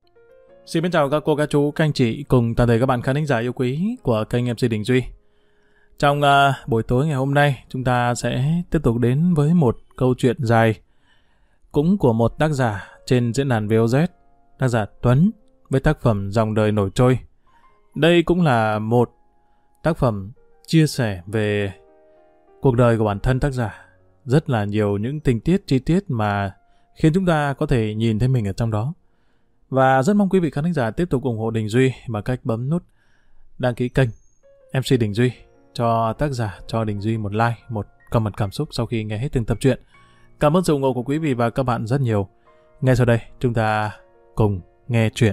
Xin mến chào các cô, các chú, các anh chị cùng toàn thể các bạn khán thính giả yêu quý của kênh MC Đình Duy. Trong buổi tối ngày hôm nay, chúng ta sẽ tiếp tục đến với một câu chuyện dài, cũng của một tác giả trên diễn đàn VOZ, tác giả Tuấn, với tác phẩm Dòng đời nổi trôi. Đây cũng là một tác phẩm chia sẻ về cuộc đời của bản thân tác giả. Rất là nhiều những tình tiết, chi tiết mà khiến chúng ta có thể nhìn thấy mình ở trong đó. Và rất mong quý vị khán thính giả tiếp tục ủng hộ Đình Duy bằng cách bấm nút đăng ký kênh MC Đình Duy, cho tác giả, cho Đình Duy một like, một comment cảm xúc sau khi nghe hết từng tập truyện. Cảm ơn sự ủng hộ của quý vị và các bạn rất nhiều. Ngay sau đây, chúng ta cùng nghe chuyện.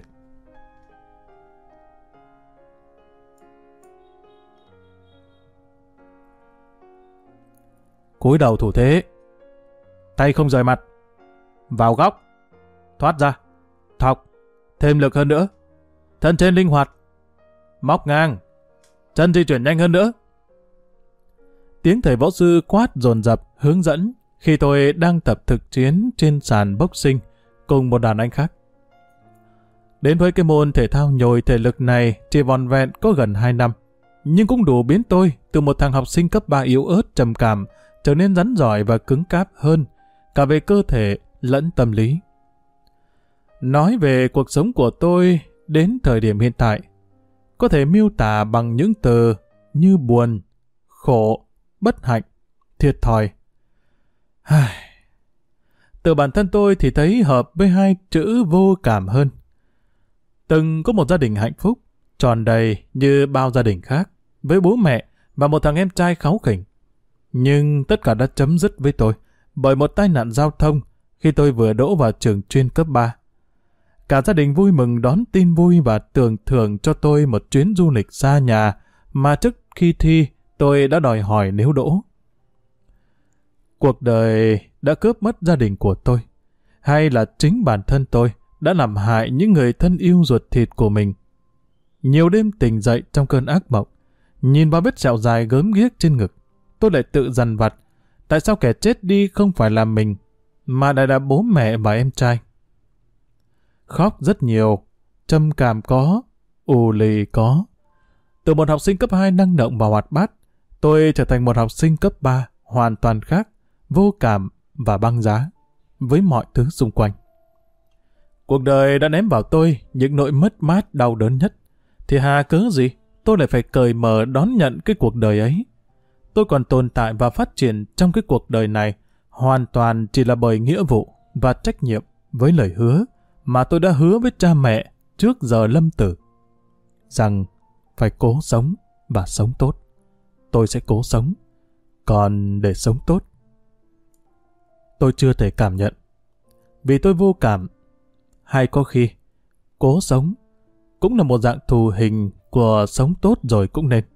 Cúi đầu thủ thế, tay không rời mặt, vào góc, thoát ra, thọc, thêm lực hơn nữa, thân trên linh hoạt, móc ngang, chân di chuyển nhanh hơn nữa. Tiếng thầy võ sư quát dồn dập hướng dẫn khi tôi đang tập thực chiến trên sàn boxing cùng một đàn anh khác. Đến với cái môn thể thao nhồi thể lực này chỉ vòn vẹn có gần 2 năm, nhưng cũng đủ biến tôi từ một thằng học sinh cấp 3 yếu ớt trầm cảm trở nên rắn giỏi và cứng cáp hơn, cả về cơ thể lẫn tâm lý. Nói về cuộc sống của tôi đến thời điểm hiện tại, có thể miêu tả bằng những từ như buồn, khổ, bất hạnh, thiệt thòi. Từ bản thân tôi thì thấy hợp với hai chữ vô cảm hơn. Từng có một gia đình hạnh phúc, tròn đầy như bao gia đình khác, với bố mẹ và một thằng em trai kháu khỉnh. Nhưng tất cả đã chấm dứt với tôi bởi một tai nạn giao thông khi tôi vừa đỗ vào trường chuyên cấp 3. Cả gia đình vui mừng đón tin vui và tưởng thưởng cho tôi một chuyến du lịch xa nhà mà trước khi thi tôi đã đòi hỏi nếu đỗ. Cuộc đời đã cướp mất gia đình của tôi, hay là chính bản thân tôi đã làm hại những người thân yêu ruột thịt của mình? Nhiều đêm tỉnh dậy trong cơn ác mộng, nhìn vào vết sẹo dài gớm ghiếc trên ngực, tôi lại tự dằn vặt tại sao kẻ chết đi không phải là mình, mà lại là bố mẹ và em trai. Khóc rất nhiều, trầm cảm có, ù lì có. Từ một học sinh cấp 2 năng động và hoạt bát, tôi trở thành một học sinh cấp 3 hoàn toàn khác, vô cảm và băng giá với mọi thứ xung quanh. Cuộc đời đã ném vào tôi những nỗi mất mát đau đớn nhất, thì hà cớ gì tôi lại phải cởi mở đón nhận cái cuộc đời ấy. Tôi còn tồn tại và phát triển trong cái cuộc đời này hoàn toàn chỉ là bởi nghĩa vụ và trách nhiệm với lời hứa mà tôi đã hứa với cha mẹ trước giờ lâm tử, rằng phải cố sống và sống tốt. Tôi sẽ cố sống, còn để sống tốt, tôi chưa thể cảm nhận, vì tôi vô cảm. Hay có khi, cố sống cũng là một dạng thù hình của sống tốt rồi cũng nên.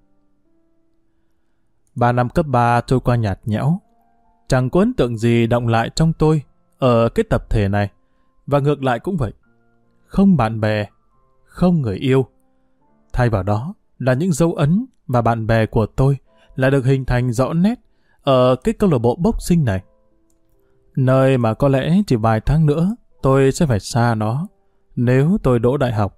3 năm cấp 3 trôi qua nhạt nhẽo, chẳng có ấn tượng gì đọng lại trong tôi ở cái tập thể này, và ngược lại cũng vậy. Không bạn bè, không người yêu. Thay vào đó là những dấu ấn và bạn bè của tôi là được hình thành rõ nét ở cái câu lạc bộ boxing này. Nơi mà có lẽ chỉ vài tháng nữa tôi sẽ phải xa nó nếu tôi đỗ đại học.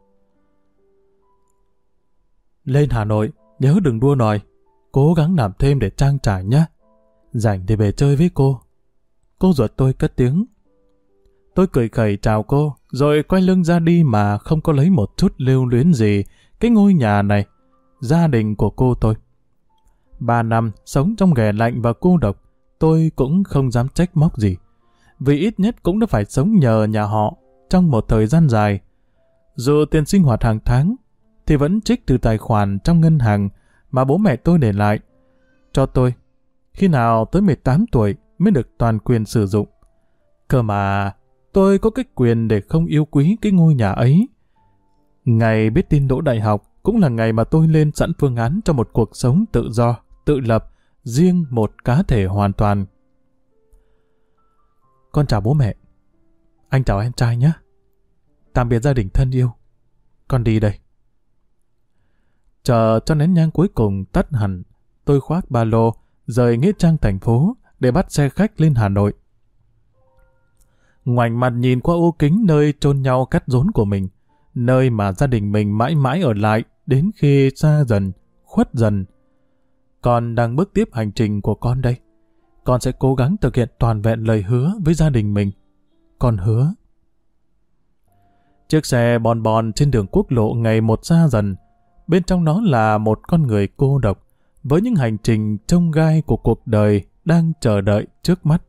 Lên Hà Nội, nhớ đừng đua nòi, cố gắng làm thêm để trang trải nhé. Rảnh thì về chơi với cô. Cô ruột tôi cất tiếng. Tôi cười khẩy chào cô, rồi quay lưng ra đi mà không có lấy một chút lưu luyến gì cái ngôi nhà này, gia đình của cô tôi. 3 năm sống trong ghẻ lạnh và cô độc, tôi cũng không dám trách móc gì, vì ít nhất cũng đã phải sống nhờ nhà họ trong một thời gian dài. Dù tiền sinh hoạt hàng tháng thì vẫn trích từ tài khoản trong ngân hàng mà bố mẹ tôi để lại cho tôi, khi nào tới 18 tuổi mới được toàn quyền sử dụng. Cơ mà tôi có cái quyền để không yêu quý cái ngôi nhà ấy. Ngày biết tin đỗ đại học cũng là ngày mà tôi lên sẵn phương án cho một cuộc sống tự do, tự lập, riêng một cá thể hoàn toàn. Con chào bố mẹ. Anh chào em trai nhé. Tạm biệt gia đình thân yêu. Con đi đây. Chờ cho nén nhang cuối cùng tắt hẳn, tôi khoác ba lô, rời nghĩa trang thành phố để bắt xe khách lên Hà Nội. ngoảnh mặt nhìn qua ô kính nơi chôn nhau cắt rốn của mình, nơi mà gia đình mình mãi mãi ở lại đến khi xa dần, khuất dần. Con đang bước tiếp hành trình của con đây. Con sẽ cố gắng thực hiện toàn vẹn lời hứa với gia đình mình. Con hứa. Chiếc xe bon bon trên đường quốc lộ ngày một xa dần. Bên trong nó là một con người cô độc, với những hành trình chông gai của cuộc đời đang chờ đợi trước mắt.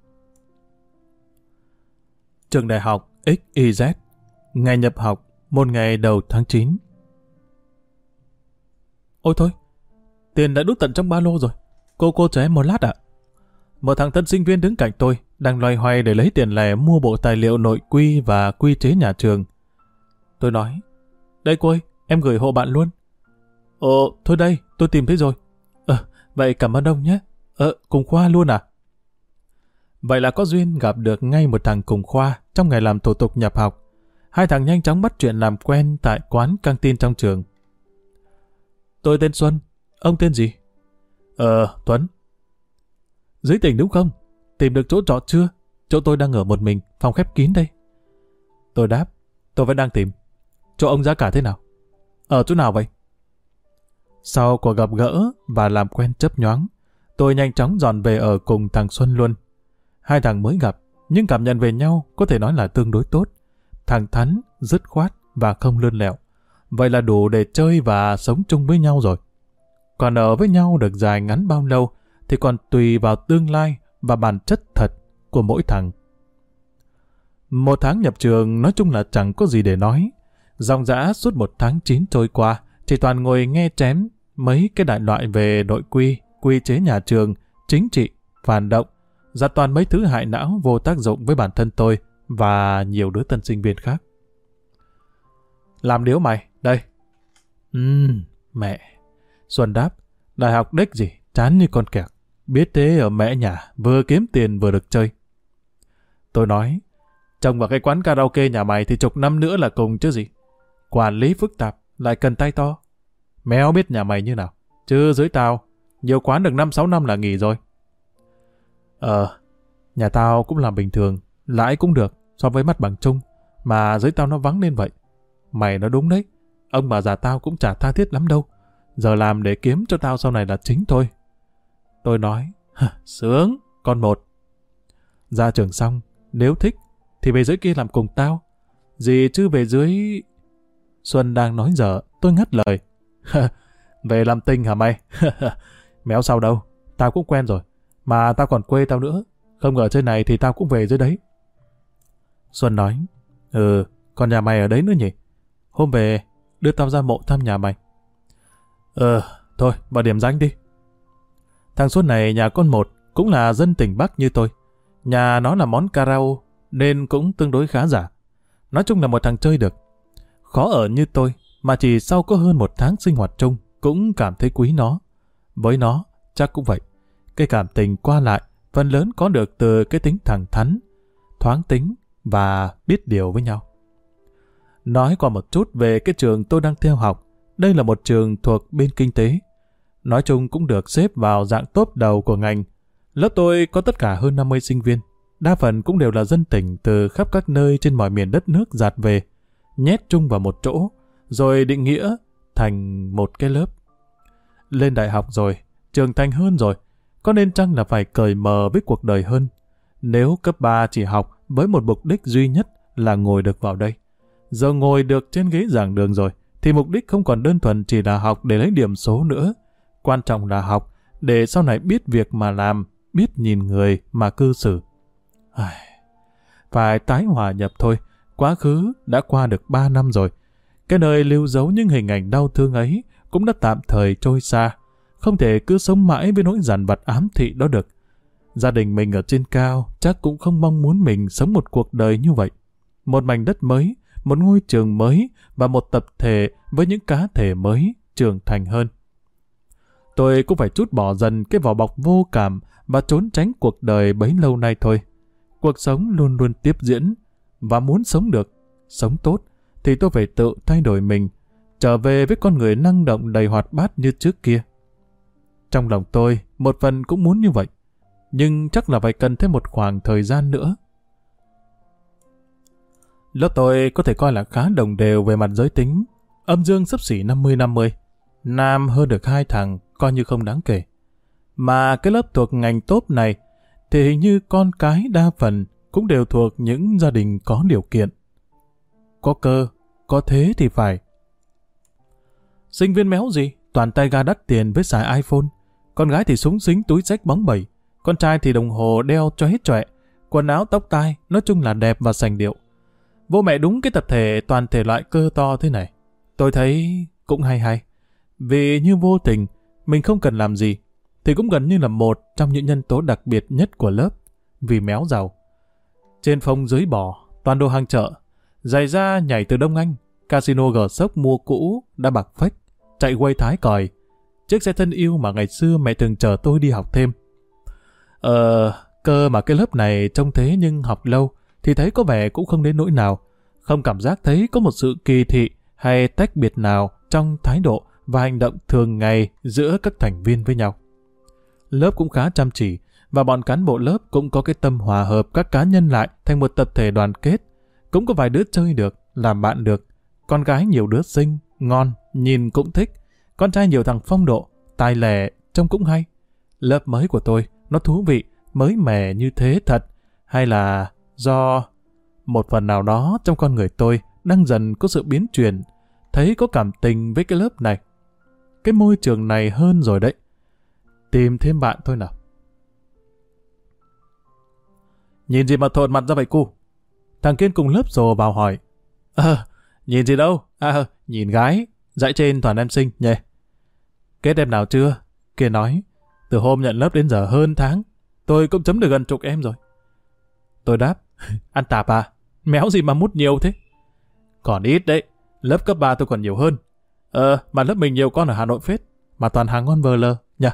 Trường đại học XYZ, ngày nhập học, một ngày đầu tháng 9. Ôi thôi, tiền đã đút tận trong ba lô rồi. Cô chờ em một lát ạ. Một thằng tân sinh viên đứng cạnh tôi, đang loay hoay để lấy tiền lẻ mua bộ tài liệu nội quy và quy chế nhà trường. Tôi nói, đây cô ơi, em gửi hộ bạn luôn. Ồ, thôi đây, tôi tìm thấy rồi. Vậy cảm ơn ông nhé. Cùng khoa luôn à? Vậy là có duyên gặp được ngay một thằng cùng khoa trong ngày làm thủ tục nhập học. Hai thằng nhanh chóng bắt chuyện làm quen tại quán căng tin trong trường. Tôi tên Xuân, ông tên gì? Tuấn. Dưới tỉnh đúng không? Tìm được chỗ trọ chưa? Chỗ tôi đang ở một mình, phòng khép kín đây. Tôi đáp, tôi vẫn đang tìm. Chỗ ông giá cả thế nào? Ở chỗ nào vậy? Sau cuộc gặp gỡ và làm quen chớp nhoáng, tôi nhanh chóng dọn về ở cùng thằng Xuân luôn. Hai thằng mới gặp, nhưng cảm nhận về nhau có thể nói là tương đối tốt. Thẳng thắn, dứt khoát và không lươn lẹo. Vậy là đủ để chơi và sống chung với nhau rồi. Còn ở với nhau được dài ngắn bao lâu thì còn tùy vào tương lai và bản chất thật của mỗi thằng. Một tháng nhập trường nói chung là chẳng có gì để nói. Dòng dã suốt một tháng 9 trôi qua, chỉ toàn ngồi nghe chém mấy cái đại loại về nội quy, quy chế nhà trường, chính trị, phản động, ra toàn mấy thứ hại não vô tác dụng với bản thân tôi và nhiều đứa tân sinh viên khác. Làm điếu mày, đây. Mẹ. Xuân đáp, đại học đếch gì, chán như con kẹt. Biết thế ở mẹ nhà, vừa kiếm tiền vừa được chơi. Tôi nói, trông vào cái quán karaoke nhà mày thì chục năm nữa là cùng chứ gì. Quản lý phức tạp, lại cần tay to. Méo biết nhà mày như nào, chứ dưới tao, nhiều quán được 5-6 năm là nghỉ rồi. Nhà tao cũng làm bình thường, lãi cũng được so với mặt bằng chung, mà dưới tao nó vắng nên vậy. Mày nói đúng đấy, ông bà già tao cũng chả tha thiết lắm đâu. Giờ làm để kiếm cho tao sau này là chính thôi. Tôi nói, sướng, con một. Ra trường xong, nếu thích, thì về dưới kia làm cùng tao. Gì chứ về dưới... Xuân đang nói dở, tôi ngắt lời. Về làm tinh hả mày? Méo sao đâu, tao cũng quen rồi. Mà tao còn quê tao nữa, không ở trên này thì tao cũng về dưới đấy. Xuân nói, còn nhà mày ở đấy nữa nhỉ? Hôm về, đưa tao ra mộ thăm nhà mày. Thôi, vào điểm danh đi. Thằng Xuân này nhà con một, cũng là dân tỉnh Bắc như tôi. Nhà nó là món carao, nên cũng tương đối khá giả. Nói chung là một thằng chơi được. Khó ở như tôi, mà chỉ sau có hơn một tháng sinh hoạt chung, cũng cảm thấy quý nó. Với nó, chắc cũng vậy. Cái cảm tình qua lại, phần lớn có được từ cái tính thẳng thắn, thoáng tính và biết điều với nhau. Nói qua một chút về cái trường tôi đang theo học. Đây là một trường thuộc bên kinh tế. Nói chung cũng được xếp vào dạng top đầu của ngành. Lớp tôi có tất cả hơn 50 sinh viên. Đa phần cũng đều là dân tỉnh từ khắp các nơi trên mọi miền đất nước dạt về, nhét chung vào một chỗ, rồi định nghĩa thành một cái lớp. Lên đại học rồi, trưởng thành hơn rồi, có nên chăng là phải cởi mở với cuộc đời hơn. Nếu cấp 3 chỉ học với một mục đích duy nhất là ngồi được vào đây, giờ ngồi được trên ghế giảng đường rồi, thì mục đích không còn đơn thuần chỉ là học để lấy điểm số nữa. Quan trọng là học để sau này biết việc mà làm, biết nhìn người mà cư xử. Phải tái hòa nhập thôi, quá khứ đã qua được 3 năm rồi. Cái nơi lưu dấu những hình ảnh đau thương ấy cũng đã tạm thời trôi xa. Không thể cứ sống mãi với nỗi dằn vặt ám thị đó được. Gia đình mình ở trên cao chắc cũng không mong muốn mình sống một cuộc đời như vậy. Một mảnh đất mới, một ngôi trường mới và một tập thể với những cá thể mới trưởng thành hơn. Tôi cũng phải trút bỏ dần cái vỏ bọc vô cảm và trốn tránh cuộc đời bấy lâu nay thôi. Cuộc sống luôn luôn tiếp diễn, và muốn sống được, sống tốt, thì tôi phải tự thay đổi mình, trở về với con người năng động đầy hoạt bát như trước kia. Trong lòng tôi, một phần cũng muốn như vậy, nhưng chắc là phải cần thêm một khoảng thời gian nữa. Lớp tôi có thể coi là khá đồng đều về mặt giới tính. Âm dương xấp xỉ 50-50. Nam hơn được 2 thằng, coi như không đáng kể. Mà cái lớp thuộc ngành top này, thì hình như con cái đa phần cũng đều thuộc những gia đình có điều kiện. Có cơ, có thế thì phải. Sinh viên méo gì, toàn tay ga đắt tiền với xài iPhone. Con gái thì súng xính túi xách bóng bẩy. Con trai thì đồng hồ đeo cho hết chọe. Quần áo tóc tai, nói chung là đẹp và sành điệu. Vô mẹ đúng cái tập thể toàn thể loại cơ to thế này. Tôi thấy cũng hay hay. Vì như vô tình, mình không cần làm gì, thì cũng gần như là một trong những nhân tố đặc biệt nhất của lớp. Vì méo giàu. Trên phông dưới bò, toàn đồ hàng chợ. Giày da nhảy từ Đông Anh. Casino G-Shock mua cũ, đã bạc phách. Chạy quay thái còi. Chiếc xe thân yêu mà ngày xưa mẹ từng chở tôi đi học thêm. Cơ mà cái lớp này trông thế nhưng học lâu, thì thấy có vẻ cũng không đến nỗi nào. Không cảm giác thấy có một sự kỳ thị hay tách biệt nào trong thái độ và hành động thường ngày giữa các thành viên với nhau. Lớp cũng khá chăm chỉ, và bọn cán bộ lớp cũng có cái tâm hòa hợp các cá nhân lại thành một tập thể đoàn kết. Cũng có vài đứa chơi được, làm bạn được. Con gái nhiều đứa xinh, ngon, nhìn cũng thích. Con trai nhiều thằng phong độ, tài lẻ, trông cũng hay. Lớp mới của tôi, nó thú vị, mới mẻ như thế thật. Hay là do một phần nào đó trong con người tôi đang dần có sự biến chuyển, thấy có cảm tình với cái lớp này. Cái môi trường này hơn rồi đấy. Tìm thêm bạn thôi nào. Nhìn gì mà thộn mặt ra vậy cu? Thằng Kiên cùng lớp rồ vào hỏi. Nhìn gì đâu? Nhìn gái. Dãy trên toàn em xinh nhỉ? Kết em nào chưa? Kiên nói. Từ hôm nhận lớp đến giờ hơn tháng, tôi cũng chấm được gần chục em rồi. Tôi đáp. Ăn tạp à? Méo gì mà mút nhiều thế? Còn ít đấy. Lớp cấp 3 tôi còn nhiều hơn. Mà lớp mình nhiều con ở Hà Nội phết. Mà toàn hàng ngon vờ lờ nhỉ?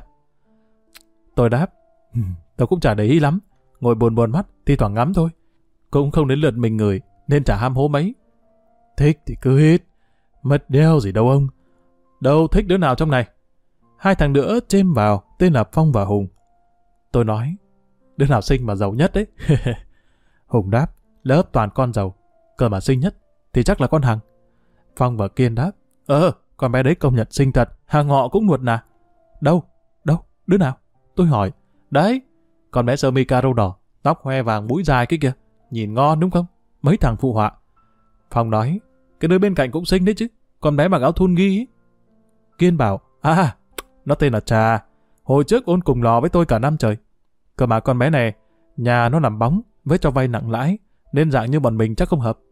Tôi đáp. Tôi cũng chả để ý lắm. Ngồi buồn buồn mắt thì thoảng ngắm thôi. Cũng không đến lượt mình ngửi, nên chả ham hố mấy. Thích thì cứ hít. Mất đeo gì đâu ông. Đâu thích đứa nào trong này? Hai thằng nữa chêm vào, tên là Phong và Hùng. Tôi nói. Đứa nào xinh mà giàu nhất đấy? Hùng đáp. Lớp toàn con giàu. Cơ mà xinh nhất thì chắc là con Hằng. Phong và Kiên đáp. Con bé đấy công nhận xinh thật. Hàng họ cũng nuột nà. Đâu? Đứa nào? Tôi hỏi. Đấy, con bé sơ mi caro đỏ, tóc hoe vàng mũi dài cái kìa. Nhìn ngon đúng không? Mấy thằng phụ họa. Phong nói. Cái đứa bên cạnh cũng xinh đấy chứ. Con bé mặc áo thun ghi ấy. Kiên bảo. Nó tên là Trà. Hồi trước ôn cùng lò với tôi cả năm trời. Cơ mà con bé này, nhà nó làm bóng với cho vay nặng lãi, nên dạng như bọn mình chắc không hợp.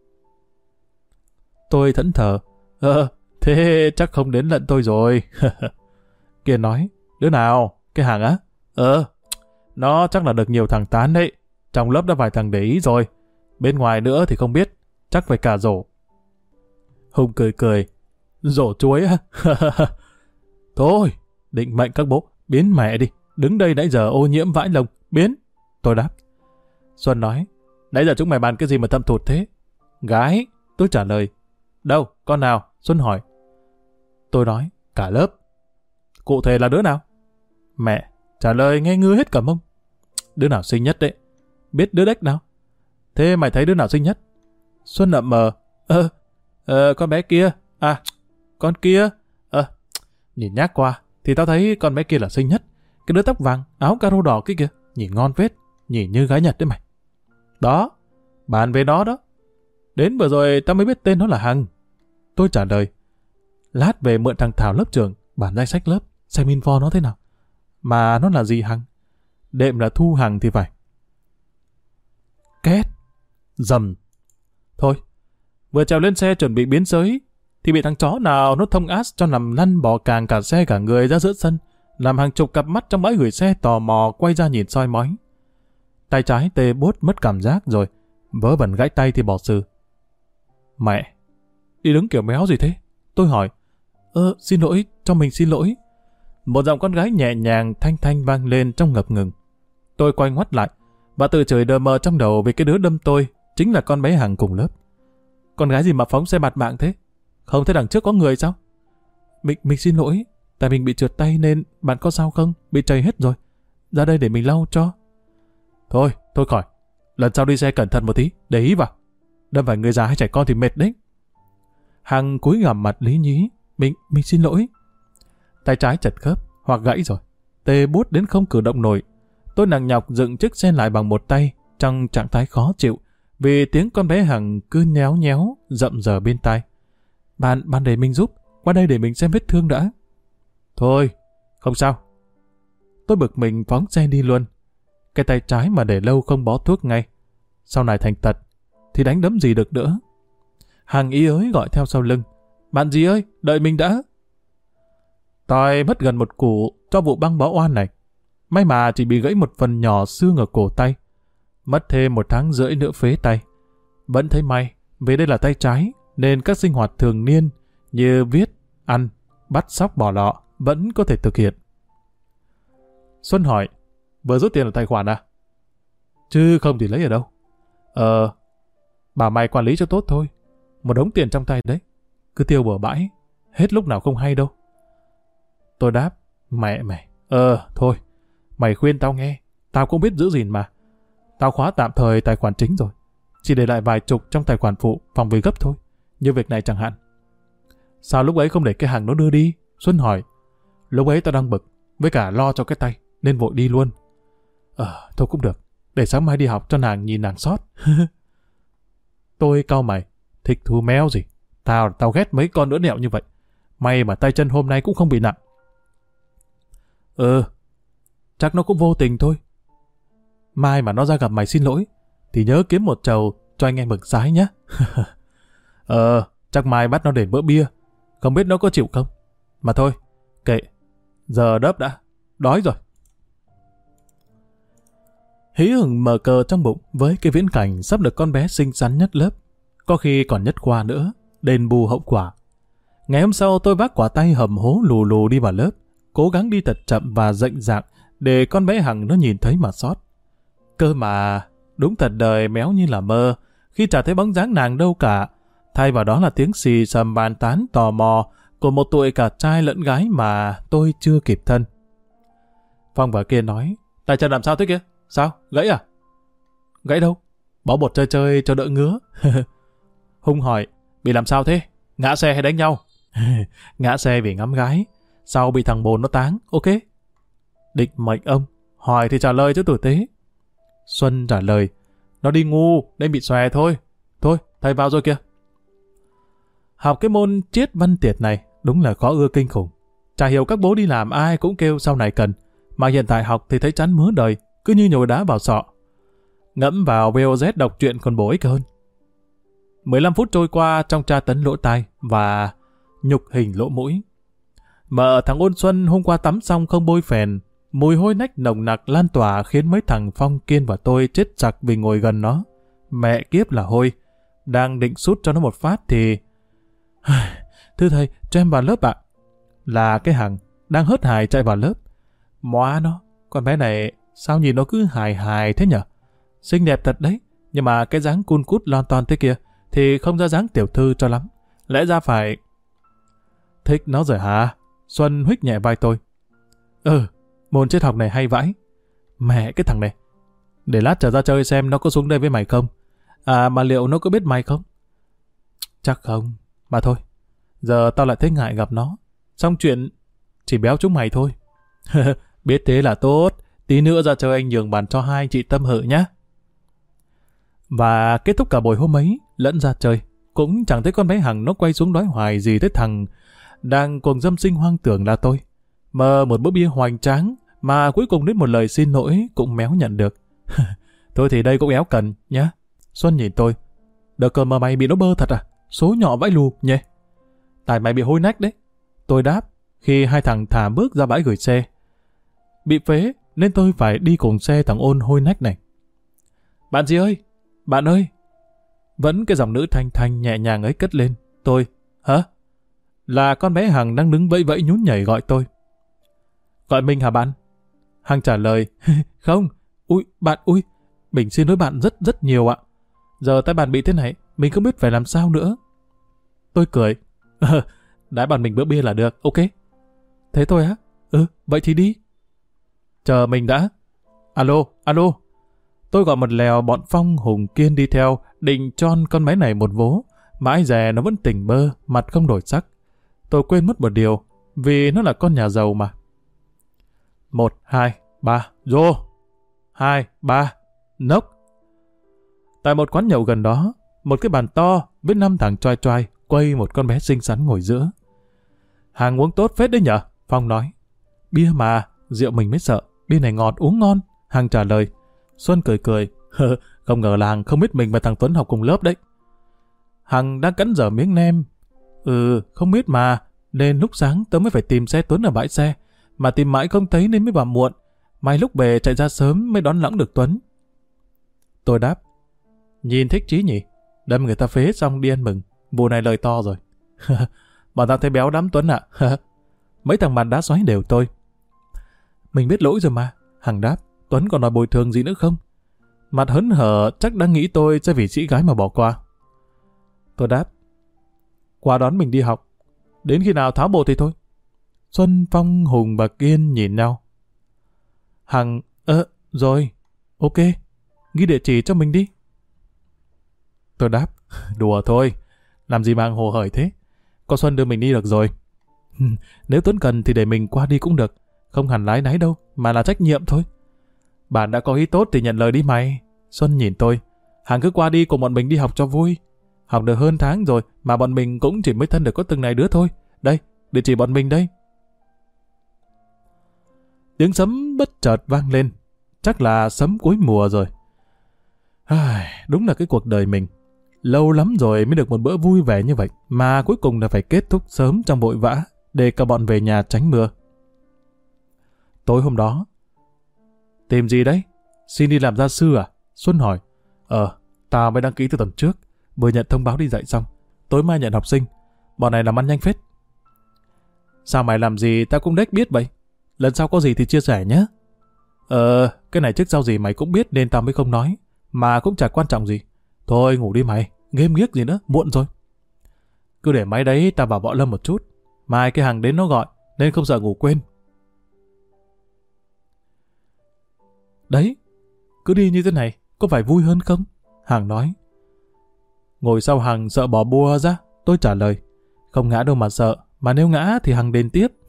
Tôi thẫn thờ. Thế chắc không đến lận tôi rồi. Kiên nói. Đứa nào? Cái Hàng á? Nó chắc là được nhiều thằng tán đấy. Trong lớp đã vài thằng để ý rồi. Bên ngoài nữa thì không biết. Chắc phải cả rổ. Hùng cười. Rổ chuối á? Thôi, định mệnh các bố. Biến mẹ đi. Đứng đây nãy giờ ô nhiễm vãi lông. Biến. Tôi đáp. Xuân nói. Nãy giờ chúng mày bàn cái gì mà thâm thụt thế? Gái. Tôi trả lời. Đâu? Con nào? Xuân hỏi. Tôi nói. Cả lớp. Cụ thể là đứa nào? Mẹ. Trả lời nghe ngứa hết cả mông. Đứa nào xinh nhất đấy? Biết đứa đếch nào? Thế mày thấy đứa nào xinh nhất? Xuân ậm mờ. Con bé kia. Con kia. Nhìn nhác qua thì tao thấy con bé kia là xinh nhất. Cái đứa tóc vàng, áo caro đỏ kia kìa. Nhìn ngon phết. Nhìn như gái Nhật đấy mày. Đó. Bàn về nó đó. Đến vừa rồi tao mới biết tên nó là Hằng. Tôi trả lời. Lát về mượn thằng Thảo lớp trưởng bản danh sách lớp xem info nó thế nào. Mà nó là gì Hằng? Đệm là Thu Hằng thì phải. Két. Dầm. Thôi. Vừa trèo lên xe chuẩn bị biến giới thì bị thằng chó nào nó thông át cho nằm lăn bò càng cả xe cả người ra giữa sân, làm hàng chục cặp mắt trong bãi gửi xe tò mò quay ra nhìn soi mói. Tay trái tê buốt mất cảm giác rồi, vớ vẩn gãy tay thì bỏ sừ. Mẹ, đi đứng kiểu méo gì thế? Tôi hỏi. Xin lỗi, cho mình xin lỗi. Một giọng con gái nhẹ nhàng thanh thanh vang lên trong ngập ngừng. Tôi quay ngoắt lại và tự chửi đờ mờ trong đầu vì cái đứa đâm tôi chính là con bé Hằng cùng lớp. Con gái gì mà phóng xe bạt mạng thế? Không thấy đằng trước có người sao? Mình xin lỗi, tại mình bị trượt tay nên bạn có sao không? Bị trầy hết rồi. Ra đây để mình lau cho. Thôi khỏi. Lần sau đi xe cẩn thận một tí, để ý vào. đâm phải người già hay trẻ con thì mệt đấy. Hằng cúi gằm mặt lý nhí. Mình xin lỗi. Tay trái chật khớp, hoặc gãy rồi. Tê buốt đến không cử động nổi. Tôi nặng nhọc dựng chiếc sen lại bằng một tay, trong trạng thái khó chịu, vì tiếng con bé Hằng cứ nhéo nhéo, rậm rờ bên tai. Bạn để mình giúp, qua đây để mình xem vết thương đã. Thôi, không sao. Tôi bực mình phóng xe đi luôn. Cái tay trái mà để lâu không bó thuốc ngay. Sau này thành tật, thì đánh đấm gì được nữa. Hằng ý ới gọi theo sau lưng. Bạn gì ơi, đợi mình đã. Tôi mất gần một củ cho vụ băng bó oan này. May mà chỉ bị gãy một phần nhỏ xương ở cổ tay. Mất thêm 1 tháng rưỡi nữa phế tay. Vẫn thấy may, vì đây là tay trái, nên các sinh hoạt thường niên như viết, ăn, bắt sóc bỏ lọ vẫn có thể thực hiện. Xuân hỏi, vừa rút tiền ở tài khoản à? Chứ không thì lấy ở đâu? Bảo mày quản lý cho tốt thôi. Một đống tiền trong tay đấy, cứ tiêu bừa bãi, hết lúc nào không hay đâu. Tôi đáp, mẹ mày, thôi, mày khuyên tao nghe, tao cũng biết giữ gìn mà. Tao khóa tạm thời tài khoản chính rồi, chỉ để lại vài chục trong tài khoản phụ phòng vì gấp thôi, như việc này chẳng hạn. Sao lúc ấy không để cái hàng nó đưa đi? Xuân hỏi. Lúc ấy tao đang bực, với cả lo cho cái tay, nên vội đi luôn. Thôi cũng được, để sáng mai đi học cho nàng nhìn nàng sót. Tôi cau mày, thích thú méo gì, tao ghét mấy con đỡ nẹo như vậy. May mà tay chân hôm nay cũng không bị nặng. Chắc nó cũng vô tình thôi. Mai mà nó ra gặp mày xin lỗi, thì nhớ kiếm một chầu cho anh em mực sái nhé. Chắc mai bắt nó để bữa bia, không biết nó có chịu không. Mà thôi, kệ, giờ đớp đã, đói rồi. Hí hửng mở cờ trong bụng với cái viễn cảnh sắp được con bé xinh xắn nhất lớp, có khi còn nhất khoa nữa, đền bù hậu quả. Ngày hôm sau tôi vác quả tay hầm hố lù lù đi vào lớp, cố gắng đi thật chậm và rệnh rạc để con bé Hằng nó nhìn thấy mà sót. Cơ mà, đúng thật đời méo như là mơ, khi chả thấy bóng dáng nàng đâu cả, thay vào đó là tiếng xì xầm bàn tán tò mò của một tụi cả trai lẫn gái mà tôi chưa kịp thân. Phong vào kia nói, tay chân làm sao thế kia? Sao? Gãy à? Gãy đâu? Bó bột chơi chơi cho đỡ ngứa. Hung hỏi, bị làm sao thế? Ngã xe hay đánh nhau? Ngã xe vì ngắm gái, sau bị thằng bồn nó táng, ok? Địch mệnh ông, hỏi thì trả lời chứ tử tế. Xuân trả lời, nó đi ngu nên bị xòe thôi. Thôi, thầy vào rồi kìa. Học cái môn triết văn tiệt này đúng là khó ưa kinh khủng. Chả hiểu các bố đi làm ai cũng kêu sau này cần, mà hiện tại học thì thấy chán mớ đời, cứ như nhồi đá vào sọ. Ngẫm vào VOZ đọc truyện còn bổ ích hơn. 15 phút trôi qua trong tra tấn lỗ tai và nhục hình lỗ mũi. Mợ thằng Ôn Xuân hôm qua tắm xong không bôi phèn, mùi hôi nách nồng nặc lan tỏa khiến mấy thằng Phong, Kiên và tôi chết sặc vì ngồi gần nó. Mẹ kiếp là hôi. Đang định sút cho nó một phát thì... Thưa thầy, cho em vào lớp ạ. Là cái Hằng đang hớt hải chạy vào lớp. Móa nó, con bé này sao nhìn nó cứ hài hài thế nhở? Xinh đẹp thật đấy, nhưng mà cái dáng cun cút lon ton thế kia thì không ra dáng tiểu thư cho lắm. Lẽ ra phải... Thích nó rồi hả? Xuân huých nhẹ vai tôi. Môn triết học này hay vãi. Mẹ cái thằng này. Để lát trở ra chơi xem nó có xuống đây với mày không. À mà liệu nó có biết mày không? Chắc không. Mà thôi, giờ tao lại thấy ngại gặp nó. Xong chuyện chỉ béo chúng mày thôi. Biết thế là tốt. Tí nữa ra chơi anh nhường bàn cho hai anh chị tâm sự nhá. Và kết thúc cả buổi hôm ấy lẫn ra chơi, cũng chẳng thấy con bé Hằng nó quay xuống đói hoài gì tới thằng đang cuồng dâm sinh hoang tưởng là tôi. Mơ một bữa bia hoành tráng mà cuối cùng đến một lời xin lỗi cũng méo nhận được. Thôi thì đây cũng éo cần nhá. Xuân nhìn tôi. Đợt cờ mà mày bị nó bơ thật à? Số nhỏ vãi lù nhỉ? Tại mày bị hôi nách đấy. Tôi đáp khi hai thằng thả bước ra bãi gửi xe. Bị phế nên tôi phải đi cùng xe thằng Ôn hôi nách này. Bạn gì ơi? Bạn ơi! Vẫn cái giọng nữ thanh thanh nhẹ nhàng ấy cất lên. Tôi, hả? Là con bé Hằng đang đứng vẫy vẫy nhún nhảy gọi tôi. Gọi mình hả bạn? Hằng trả lời, không. Ui, mình xin lỗi bạn rất rất nhiều ạ. Giờ tay bạn bị thế này, mình không biết phải làm sao nữa. Tôi cười. Đãi bạn mình bữa bia là được, ok. Thế thôi á? Vậy thì đi. Chờ mình đã. Alo. Tôi gọi một lèo bọn Phong, Hùng, Kiên đi theo, định chon con bé này một vố. Mãi dè nó vẫn tỉnh bơ, mặt không đổi sắc. Tôi quên mất một điều, vì nó là con nhà giàu mà. 1, 2, 3, rô. 2, 3, nốc. Tại một quán nhậu gần đó, một cái bàn to với 5 thằng choai choai quay một con bé xinh xắn ngồi giữa. Hàng uống tốt phết đấy nhở? Phong nói. Bia mà, rượu mình mới sợ, bia này ngọt uống ngon. Hằng trả lời. Xuân cười cười. Không ngờ là Hằng không biết mình và thằng Tuấn học cùng lớp đấy. Hằng đang cắn dở miếng nem. Không biết mà, nên lúc sáng tớ mới phải tìm xe Tuấn ở bãi xe, mà tìm mãi không thấy nên mới vào muộn. May lúc về chạy ra sớm mới đón lõng được Tuấn. Tôi đáp. Nhìn thích chí nhỉ? Đâm người ta phế xong đi ăn mừng. Vụ này lời to rồi. Bọn tao thấy béo lắm Tuấn ạ. Mấy thằng bạn đá xoáy đều tôi. Mình biết lỗi rồi mà. Hằng đáp. Tuấn còn đòi bồi thường gì nữa không? Mặt hớn hở chắc đang nghĩ tôi sẽ vì sĩ gái mà bỏ qua. Tôi đáp. Qua đón mình đi học. Đến khi nào tháo bộ thì thôi. Xuân, Phong, Hùng và Kiên nhìn nhau. Hằng. Rồi. Ok. Ghi địa chỉ cho mình đi. Tôi đáp. Đùa thôi. Làm gì mà hồ hởi thế. Có Xuân đưa mình đi được rồi. Nếu Tuấn cần thì để mình qua đi cũng được. Không hẳn lái náy đâu, mà là trách nhiệm thôi. Bạn đã có ý tốt thì nhận lời đi mày. Xuân nhìn tôi. Hằng cứ qua đi cùng bọn mình đi học cho vui. Học được hơn tháng rồi mà bọn mình cũng chỉ mới thân được có từng này đứa thôi. Đây, địa chỉ bọn mình đây. Tiếng sấm bất chợt vang lên. Chắc là sấm cuối mùa rồi. Đúng là cái cuộc đời mình. Lâu lắm rồi mới được một bữa vui vẻ như vậy, mà cuối cùng là phải kết thúc sớm trong vội vã để cả bọn về nhà tránh mưa. Tối hôm đó. Tìm gì đấy? Xin đi làm gia sư à? Xuân hỏi. Tao mới đăng ký từ tuần trước, vừa nhận thông báo đi dạy xong. Tối mai nhận học sinh. Bọn này làm ăn nhanh phết. Sao mày làm gì tao cũng đếch biết vậy? Lần sau có gì thì chia sẻ nhé. Cái này trước sau gì mày cũng biết nên tao mới không nói. Mà cũng chả quan trọng gì. Thôi ngủ đi mày, game ghiếc gì nữa, muộn rồi. Cứ để máy đấy, tao vào Võ Lâm một chút. Mai cái Hằng đến nó gọi, nên không sợ ngủ quên. Đấy, cứ đi như thế này, có phải vui hơn không? Hằng nói. Ngồi sau Hằng sợ bỏ bùa ra, tôi trả lời. Không ngã đâu mà sợ, mà nếu ngã thì Hằng đền tiếp.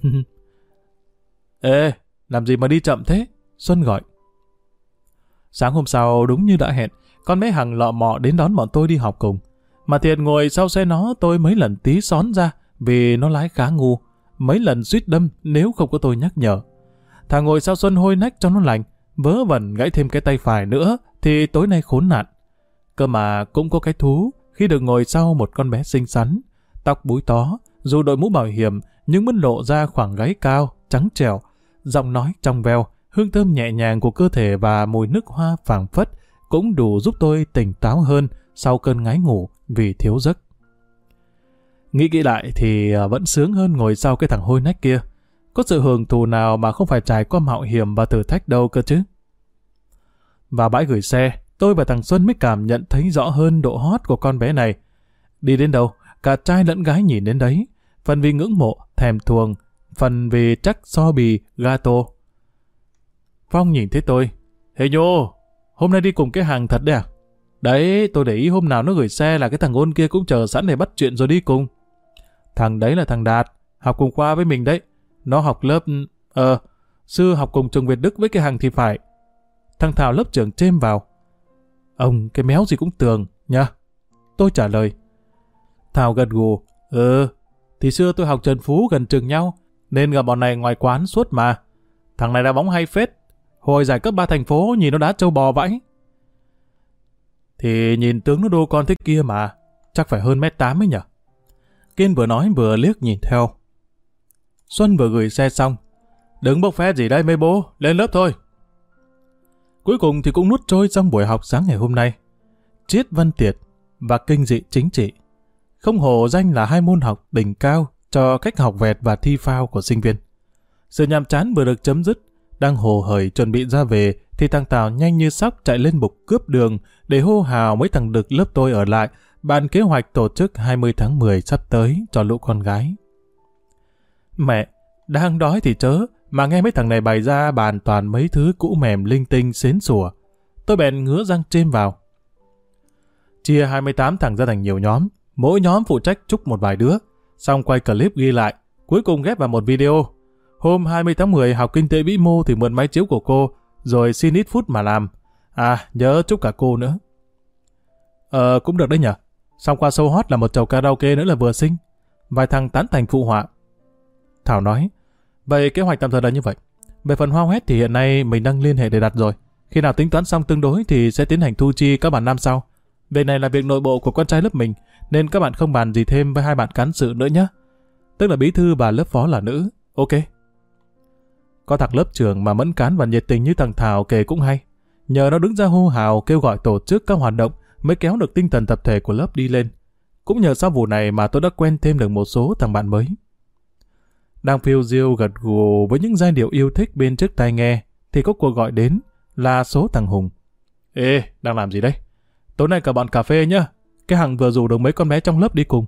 Ê, làm gì mà đi chậm thế? Xuân gọi. Sáng hôm sau đúng như đã hẹn, con bé Hằng lọ mọ đến đón bọn tôi đi học cùng. Mà thiệt ngồi sau xe nó tôi mấy lần tí xón ra vì nó lái khá ngu. Mấy lần suýt đâm nếu không có tôi nhắc nhở. Thằng ngồi sau Xuân hôi nách cho nó lành, vớ vẩn gãy thêm cái tay phải nữa thì tối nay khốn nạn. Cơ mà cũng có cái thú khi được ngồi sau một con bé xinh xắn, tóc búi tó, dù đội mũ bảo hiểm nhưng vẫn lộ ra khoảng gáy cao, trắng trẻo, giọng nói trong veo, hương thơm nhẹ nhàng của cơ thể và mùi nước hoa phảng phất cũng đủ giúp tôi tỉnh táo hơn sau cơn ngái ngủ vì thiếu giấc. Nghĩ kỹ lại thì vẫn sướng hơn ngồi sau cái thằng hôi nách kia. Có sự hưởng thụ nào mà không phải trải qua mạo hiểm và thử thách đâu cơ chứ. Vào bãi gửi xe, tôi và thằng Xuân mới cảm nhận thấy rõ hơn độ hot của con bé này. Đi đến đâu, cả trai lẫn gái nhìn đến đấy. Phần vì ngưỡng mộ, thèm thuồng, phần vì chắc so bì, gato. Phong nhìn thấy tôi. Hey nhô, hôm nay đi cùng cái Hằng thật đấy à? Đấy, tôi để ý hôm nào nó gửi xe là cái thằng ôn kia cũng chờ sẵn để bắt chuyện rồi đi cùng. Thằng đấy là thằng Đạt, học cùng khoa với mình đấy. Nó học lớp... xưa học cùng trường Việt Đức với cái Hằng thì phải. Thằng Thảo lớp trưởng chêm vào. Ông cái méo gì cũng tường, nha. Tôi trả lời. Thảo gật gù. Thì xưa tôi học Trần Phú gần trường nhau, nên gặp bọn này ngoài quán suốt mà. Thằng này đá bóng hay phết. Hồi giải cấp 3 thành phố nhìn nó đá trâu bò vãi. Thì nhìn tướng nó đô con thế kia mà. Chắc phải hơn 1m8 ấy nhở. Kiên vừa nói vừa liếc nhìn theo. Xuân vừa gửi xe xong. Đừng bốc phét gì đây mấy bố, lên lớp thôi. Cuối cùng thì cũng nuốt trôi xong buổi học sáng ngày hôm nay. Triết văn tiệt và kinh dị chính trị. Không hổ danh là hai môn học đỉnh cao cho cách học vẹt và thi phao của sinh viên. Sự nhàm chán vừa được chấm dứt, đang hồ hởi chuẩn bị ra về thì thằng Tào nhanh như sóc chạy lên bục cướp đường để hô hào mấy thằng đực lớp tôi ở lại bàn kế hoạch tổ chức 20 tháng 10 sắp tới cho lũ con gái. Mẹ, đang đói thì chớ, mà nghe mấy thằng này bày ra bàn toàn mấy thứ cũ mềm linh tinh xến xủa. tôi bèn ngứa răng chêm vào. Chia 28 thằng ra thành nhiều nhóm, mỗi nhóm phụ trách chúc một vài đứa, xong quay clip ghi lại, cuối cùng ghép vào một video. Hôm 20 tháng 10 học kinh tế vĩ mô thì mượn máy chiếu của cô, rồi xin ít phút mà làm. À, nhớ chúc cả cô nữa. Cũng được đấy nhở. Xong qua show hot là một chầu karaoke nữa là vừa xinh. Vài thằng tán thành phụ họa. Thảo nói, vậy kế hoạch tạm thời là như vậy. Về phần hoa hét thì hiện nay mình đang liên hệ để đặt rồi. Khi nào tính toán xong tương đối thì sẽ tiến hành thu chi các bạn năm sau. Việc này là việc nội bộ của con trai lớp mình, nên các bạn không bàn gì thêm với hai bạn cán sự nữa nhé. Tức là bí thư và lớp phó là nữ. Ok. Có thằng lớp trưởng mà mẫn cán và nhiệt tình như thằng Thảo kể cũng hay. Nhờ nó đứng ra hô hào kêu gọi tổ chức các hoạt động mới kéo được tinh thần tập thể của lớp đi lên. Cũng nhờ sau vụ này mà tôi đã quen thêm được một số thằng bạn mới. Đang phiêu diêu gật gù với những giai điệu yêu thích bên trước tai nghe thì có cuộc gọi đến là số thằng Hùng. Ê, đang làm gì đây? Tối nay cả bọn cà phê nhá. Cái Hằng vừa rủ được mấy con bé trong lớp đi cùng.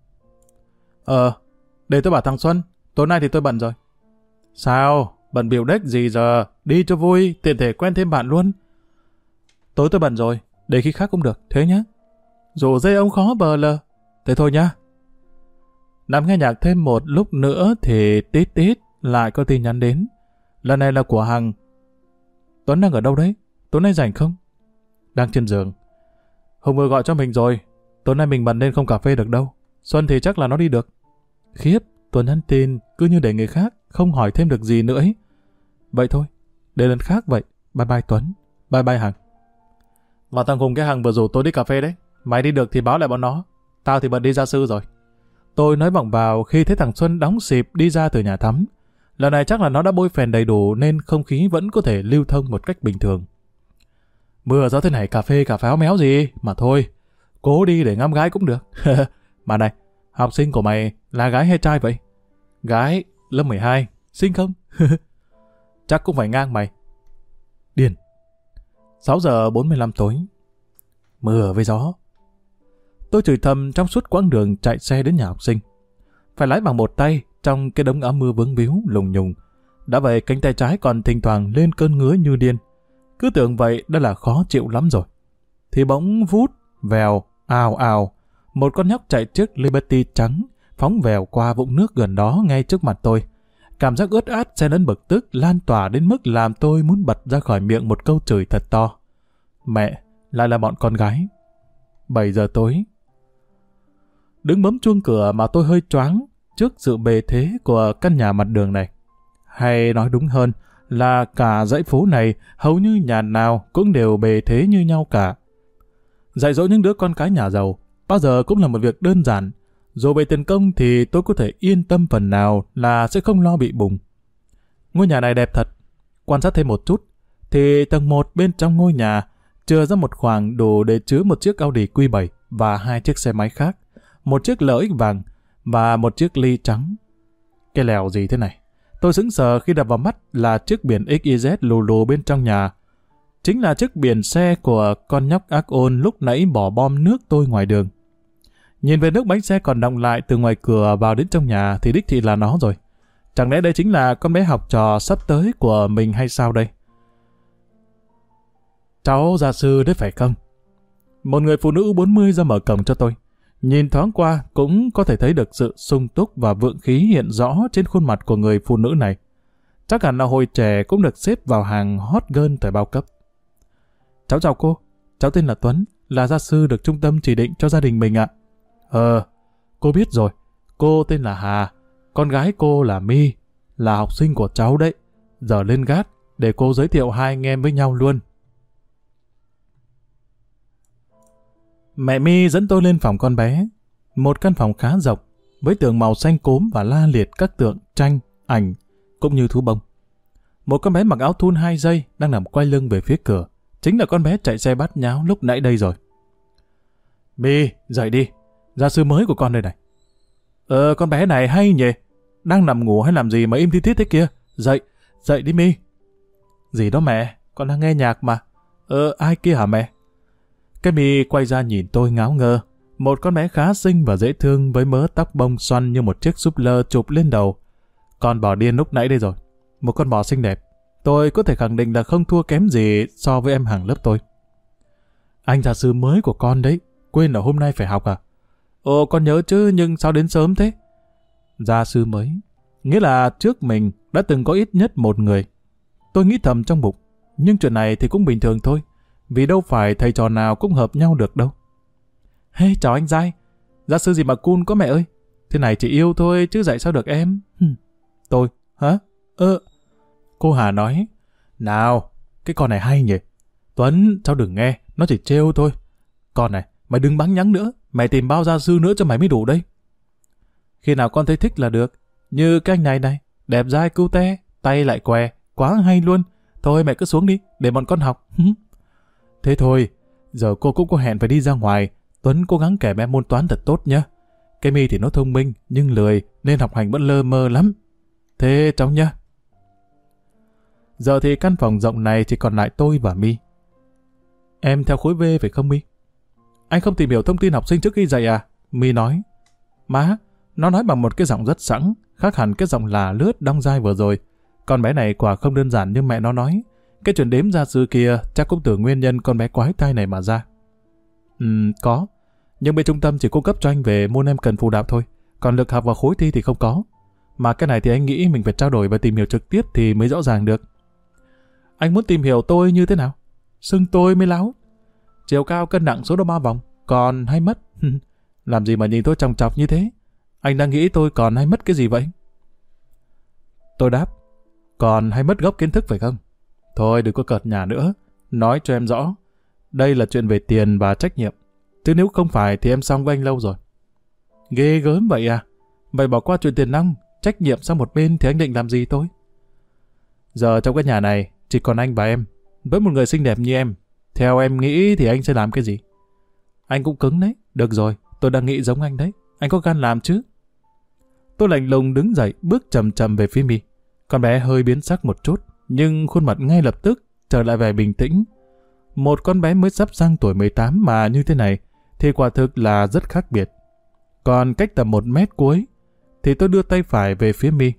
Để tôi bảo thằng Xuân, tối nay thì tôi bận rồi. Sao? Bận biểu đếch gì giờ? Đi cho vui, tiện thể quen thêm bạn luôn. Tối tôi bận rồi, để khi khác cũng được, thế nhá. Rủ dây ông khó bờ lờ. Thế thôi nhá. Nằm nghe nhạc thêm một lúc nữa thì tít tít lại có tin nhắn đến. Lần này là của Hằng. Tuấn đang ở đâu đấy? Tối nay rảnh không? Đang trên giường. Hùng vừa gọi cho mình rồi. Tối nay mình bận nên không cà phê được đâu. Xuân thì chắc là nó đi được. Khiếp, Tuấn nhắn tin cứ như để người khác, không hỏi thêm được gì nữa ấy. Vậy thôi, để lần khác vậy. Bye bye Tuấn, bye bye Hằng. Và thằng Hùng cái Hằng vừa rủ tôi đi cà phê đấy. Mày đi được thì báo lại bọn nó. Tao thì bận đi gia sư rồi. Tôi nói vọng vào khi thấy thằng Xuân đóng xịp đi ra từ nhà tắm. Lần này chắc là nó đã bôi phèn đầy đủ nên không khí vẫn có thể lưu thông một cách bình thường. Mưa gió thế này cà phê cà pháo méo gì mà thôi. Cố đi để ngắm gái cũng được. Mà này, học sinh của mày là gái hay trai vậy? Gái, lớp 12, xinh không? Chắc cũng phải ngang mày. Điên. 6 giờ 45 tối. Mưa với gió. Tôi chửi thầm trong suốt quãng đường chạy xe đến nhà học sinh. Phải lái bằng một tay trong cái đống áo mưa vướng víu lùng nhùng. Đã vậy cánh tay trái còn thỉnh thoảng lên cơn ngứa như điên. Cứ tưởng vậy đã là khó chịu lắm rồi. Thì bỗng vút, vèo, ào ào. Một con nhóc chạy chiếc Liberty trắng phóng vèo qua vũng nước gần đó ngay trước mặt tôi. Cảm giác ướt át xen lẫn bực tức lan tỏa đến mức làm tôi muốn bật ra khỏi miệng một câu chửi thật to. Mẹ, lại là bọn con gái. 7 giờ tối. Đứng bấm chuông cửa mà tôi hơi choáng trước sự bề thế của căn nhà mặt đường này. Hay nói đúng hơn là cả dãy phố này hầu như nhà nào cũng đều bề thế như nhau cả. Dạy dỗ những đứa con cái nhà giàu bao giờ cũng là một việc đơn giản. Dù về tiền công thì tôi có thể yên tâm phần nào là sẽ không lo bị bùng. Ngôi nhà này đẹp thật. Quan sát thêm một chút thì tầng 1 bên trong ngôi nhà chừa ra một khoảng đủ để chứa một chiếc Audi Q7 và 2 chiếc xe máy khác, một chiếc LX vàng và một chiếc ly trắng. Cái lèo gì thế này? Tôi sững sờ khi đập vào mắt là chiếc biển XYZ lù lù bên trong nhà. Chính là chiếc biển xe của con nhóc ác ôn lúc nãy bỏ bom nước tôi ngoài đường. Nhìn về nước bánh xe còn đọng lại từ ngoài cửa vào đến trong nhà thì đích thị là nó rồi. Chẳng lẽ đây chính là con bé học trò sắp tới của mình hay sao đây? Cháu gia sư đấy phải không? Một người phụ nữ 40 ra mở cổng cho tôi. Nhìn thoáng qua cũng có thể thấy được sự sung túc và vượng khí hiện rõ trên khuôn mặt của người phụ nữ này. Chắc hẳn là hồi trẻ cũng được xếp vào hàng hot girl thời bao cấp. Cháu chào cô, cháu tên là Tuấn, là gia sư được trung tâm chỉ định cho gia đình mình ạ. Cô biết rồi, cô tên là Hà, con gái cô là My, là học sinh của cháu đấy. Giờ lên gác để cô giới thiệu hai anh em với nhau luôn. Mẹ My dẫn tôi lên phòng con bé, một căn phòng khá rộng, với tường màu xanh cốm và la liệt các tượng, tranh, ảnh, cũng như thú bông. Một con bé mặc áo thun 2 dây đang nằm quay lưng về phía cửa, chính là con bé chạy xe bát nháo lúc nãy đây rồi. My, dậy đi, gia sư mới của con đây này. Con bé này hay nhỉ, đang nằm ngủ hay làm gì mà im thi tít thế kia, dậy, dậy đi My. Gì đó mẹ, con đang nghe nhạc mà. Ai kia hả mẹ? Cái My quay ra nhìn tôi ngáo ngơ. Một con bé khá xinh và dễ thương với mớ tóc bông xoăn như một chiếc súp lơ chụp lên đầu. Con bò điên lúc nãy đây rồi. Một con bò xinh đẹp. Tôi có thể khẳng định là không thua kém gì so với em Hằng lớp tôi. Anh gia sư mới của con đấy, quên là hôm nay phải học à? Ồ, con nhớ chứ, nhưng sao đến sớm thế? Gia sư mới, nghĩa là trước mình đã từng có ít nhất một người. Tôi nghĩ thầm trong bụng, nhưng chuyện này thì cũng bình thường thôi, vì đâu phải thầy trò nào cũng hợp nhau được đâu. Hey, chào anh Giai. Gia sư gì mà cool có mẹ ơi. Thế này chỉ yêu thôi chứ dạy sao được em. Tôi, hả? Cô Hà nói, nào, cái con này hay nhỉ. Tuấn, cháu đừng nghe, nó chỉ trêu thôi. Con này, mày đừng bắn nhắng nữa, mày tìm bao gia sư nữa cho mày mới đủ đây. Khi nào con thấy thích là được. Như cái anh này, đẹp dai cute, tay lại què, quá hay luôn. Thôi mẹ cứ xuống đi, để bọn con học. Thế thôi, giờ cô cũng có hẹn phải đi ra ngoài. Tuấn cố gắng kèm em môn toán thật tốt nhé. Cái My thì nó thông minh, nhưng lười, nên học hành vẫn lơ mơ lắm. Thế cháu nhé. Giờ thì căn phòng rộng này chỉ còn lại tôi và My. Em theo khối V phải không My? Anh không tìm hiểu thông tin học sinh trước khi dạy à? My nói. Má, nó nói bằng một cái giọng rất sẵn, khác hẳn cái giọng là lướt đong dai vừa rồi. Con bé này quả không đơn giản như mẹ nó nói. Cái chuyện đếm gia sư kia chắc cũng từ nguyên nhân con bé quái thai này mà ra. Có. Nhưng bên trung tâm chỉ cung cấp cho anh về môn em cần phụ đạo thôi. Còn lực học vào khối thi thì không có. Mà cái này thì anh nghĩ mình phải trao đổi và tìm hiểu trực tiếp thì mới rõ ràng được. Anh muốn tìm hiểu tôi như thế nào? Xưng tôi mới láo. Chiều cao cân nặng số đo 3 vòng. Còn hay mất? Làm gì mà nhìn tôi chòng chọc như thế? Anh đang nghĩ tôi còn hay mất cái gì vậy? Tôi đáp. Còn hay mất gốc kiến thức phải không? Thôi đừng có cợt nhả nữa. Nói cho em rõ. Đây là chuyện về tiền và trách nhiệm. Chứ nếu không phải thì em xong với anh lâu rồi. Ghê gớm vậy à? Vậy bỏ qua chuyện tiền nong, trách nhiệm sang một bên thì anh định làm gì tôi? Giờ trong cái nhà này chỉ còn anh và em. Với một người xinh đẹp như em, theo em nghĩ thì anh sẽ làm cái gì? Anh cũng cứng đấy. Được rồi, tôi đang nghĩ giống anh đấy. Anh có gan làm chứ? Tôi lạnh lùng đứng dậy, bước chậm chậm về phía My. Con bé hơi biến sắc một chút, nhưng khuôn mặt ngay lập tức trở lại vẻ bình tĩnh. Một con bé mới sắp sang tuổi 18 mà như thế này thì quả thực là rất khác biệt. Còn cách tầm 1 mét cuối thì tôi đưa tay phải về phía My.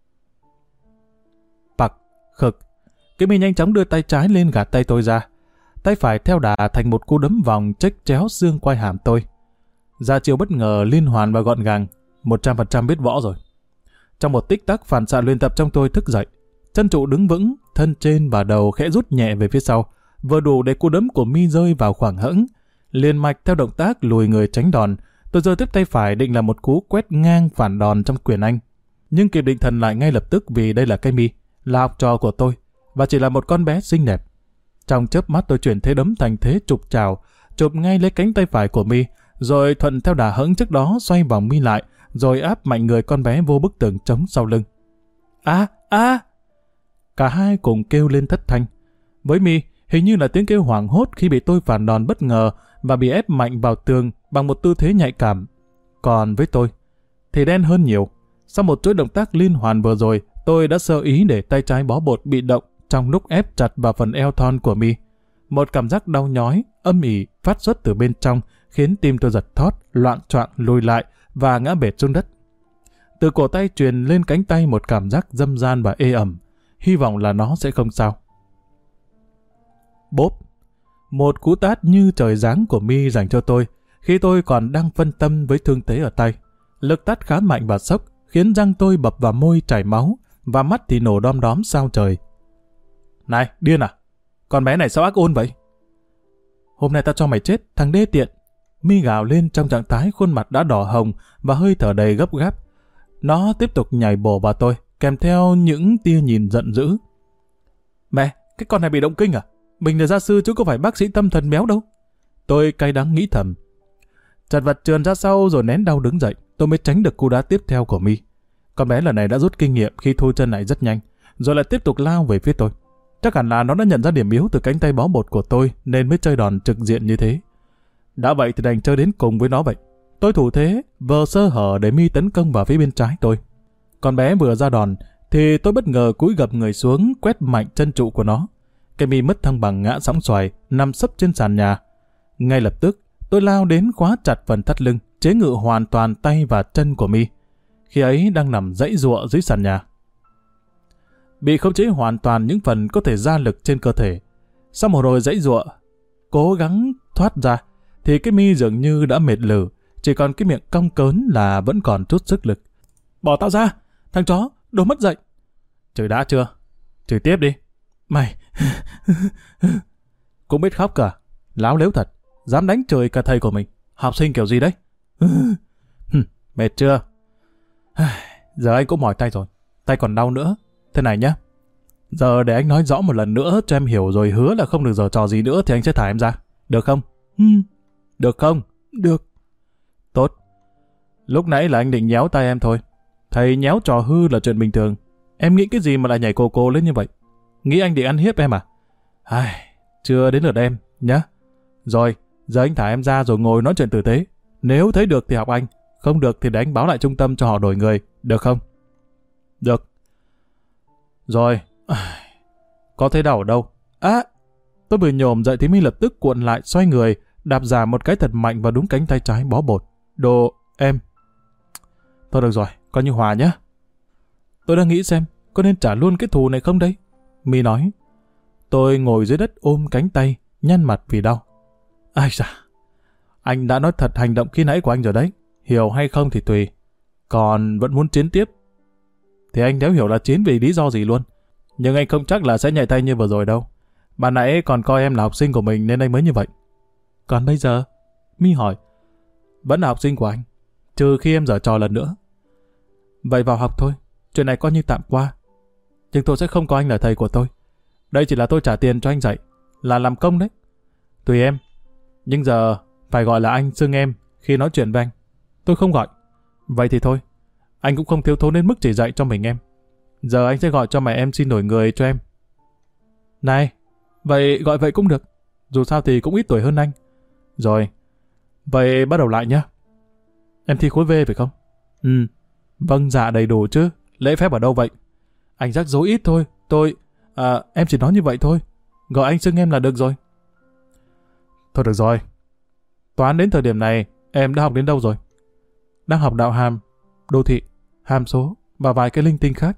Pặc, khực. Cái My nhanh chóng đưa tay trái lên gạt tay tôi ra. Tay phải theo đà thành một cú đấm vòng chếch chéo xương quai hàm tôi. Ra chiêu bất ngờ liên hoàn và gọn gàng, 100% biết võ rồi. Trong một tích tắc phản xạ luyện tập trong tôi thức dậy. Chân trụ đứng vững, thân trên và đầu khẽ rút nhẹ về phía sau, vừa đủ để cú đấm của My rơi vào khoảng hẫng. Liền mạch theo động tác lùi người tránh đòn, tôi giơ tiếp tay phải định là một cú quét ngang phản đòn trong quyền anh. Nhưng kịp định thần lại ngay lập tức vì đây là cái My, là học trò của tôi, và chỉ là một con bé xinh đẹp. Trong chớp mắt tôi chuyển thế đấm thành thế chụp chào, chụp ngay lấy cánh tay phải của My, rồi thuận theo đà hẫng trước đó xoay vòng My lại, rồi áp mạnh người con bé vô bức tường trống sau lưng. Cả hai cùng kêu lên thất thanh. Với My, hình như là tiếng kêu hoảng hốt khi bị tôi phản đòn bất ngờ và bị ép mạnh vào tường bằng một tư thế nhạy cảm. Còn với tôi, thì đen hơn nhiều. Sau một chuỗi động tác liên hoàn vừa rồi, tôi đã sơ ý để tay trái bó bột bị động trong lúc ép chặt vào phần eo thon của My. Một cảm giác đau nhói, âm ỉ phát xuất từ bên trong khiến tim tôi giật thót, loạng choạng lùi lại và ngã bệt xuống đất. Từ cổ tay truyền lên cánh tay một cảm giác dâm gian và ê ẩm. Hy vọng là nó sẽ không sao. Bốp! Một cú tát như trời giáng của My dành cho tôi khi tôi còn đang phân tâm với thương thế ở tay. Lực tát khá mạnh và sốc khiến răng tôi bập vào môi chảy máu và mắt thì nổ đom đóm sao trời. Này, điên à? Con bé này sao ác ôn vậy? Hôm nay tao cho mày chết, thằng đê tiện. My gào lên trong trạng thái khuôn mặt đã đỏ hồng và hơi thở đầy gấp gáp. Nó tiếp tục nhảy bổ vào tôi, kèm theo những tia nhìn giận dữ. Mẹ, cái con này bị động kinh à? Mình là gia sư chứ có phải bác sĩ tâm thần béo đâu. Tôi cay đắng nghĩ thầm. Chật vật trườn ra sau rồi nén đau đứng dậy, tôi mới tránh được cú đá tiếp theo của My. Con bé lần này đã rút kinh nghiệm khi thu chân lại rất nhanh, rồi lại tiếp tục lao về phía tôi. Chắc hẳn là nó đã nhận ra điểm yếu từ cánh tay bó bột của tôi nên mới chơi đòn trực diện như thế. Đã vậy thì đành chơi đến cùng với nó vậy. Tôi thủ thế, vờ sơ hở để My tấn công vào phía bên trái tôi. Con bé vừa ra đòn thì tôi bất ngờ cúi gập người xuống quét mạnh chân trụ của nó. Cái My mất thăng bằng ngã sóng xoài, nằm sấp trên sàn nhà. Ngay lập tức, tôi lao đến khóa chặt phần thắt lưng, chế ngự hoàn toàn tay và chân của My. Khi ấy đang nằm giãy giụa dưới sàn nhà. Bị khống chế hoàn toàn những phần có thể ra lực trên cơ thể. Sau một hồi giãy giụa, cố gắng thoát ra, thì cái mi dường như đã mệt lử, chỉ còn cái miệng cong cớn là vẫn còn chút sức lực. Bỏ tao ra, thằng chó, đồ mất dạy. Chửi đã chưa? Chửi tiếp đi. Mày... cũng biết khóc cả, láo lếu thật, dám đánh chửi cả thầy của mình. Học sinh kiểu gì đấy? Mệt chưa? Giờ anh cũng mỏi tay rồi, tay còn đau nữa. Thế này nhá, giờ để anh nói rõ một lần nữa cho em hiểu rồi hứa là không được giở trò gì nữa thì anh sẽ thả em ra. Được không? Được không? Được. Tốt. Lúc nãy là anh định nhéo tay em thôi. Thầy nhéo trò hư là chuyện bình thường. Em nghĩ cái gì mà lại nhảy cô lên như vậy? Nghĩ anh định ăn hiếp em à? Chưa đến lượt em, nhá. Rồi, giờ anh thả em ra rồi ngồi nói chuyện tử tế. Nếu thấy được thì học anh, không được thì để anh báo lại trung tâm cho họ đổi người, được không? Được. Rồi, có thấy đau ở đâu? Tôi vừa nhổm dậy thì mi lập tức cuộn lại xoay người, đạp giả một cái thật mạnh vào đúng cánh tay trái bó bột. Đồ, em. Thôi được rồi, coi như hòa nhá. Tôi đang nghĩ xem, có nên trả luôn cái thù này không đấy? Mi nói. Tôi ngồi dưới đất ôm cánh tay, nhăn mặt vì đau. Ai da, anh đã nói thật hành động khi nãy của anh rồi đấy. Hiểu hay không thì tùy. Còn vẫn muốn chiến tiếp thì anh đéo hiểu là chiến vì lý do gì luôn. Nhưng anh không chắc là sẽ nhảy tay như vừa rồi đâu. Bạn nãy còn coi em là học sinh của mình nên anh mới như vậy. Còn bây giờ? Mi hỏi. Vẫn là học sinh của anh, trừ khi em giở trò lần nữa. Vậy vào học thôi, chuyện này coi như tạm qua. Nhưng tôi sẽ không coi anh là thầy của tôi. Đây chỉ là tôi trả tiền cho anh dạy, là làm công đấy. Tùy em. Nhưng giờ phải gọi là anh xưng em khi nói chuyện với anh. Tôi không gọi. Vậy thì thôi, anh cũng không thiếu thốn đến mức chỉ dạy cho mình em. Giờ anh sẽ gọi cho mẹ em xin đổi người cho em. Này, vậy gọi vậy cũng được. Dù sao thì cũng ít tuổi hơn anh. Rồi, vậy bắt đầu lại nhé. Em thi khối V phải không? Vâng dạ đầy đủ chứ. Lễ phép ở đâu vậy? Anh rắc rối ít thôi. Em chỉ nói như vậy thôi. Gọi anh xưng em là được rồi. Thôi được rồi. Toán đến thời điểm này, em đã học đến đâu rồi? Đang học đạo hàm, đô thị, hàm số và vài cái linh tinh khác.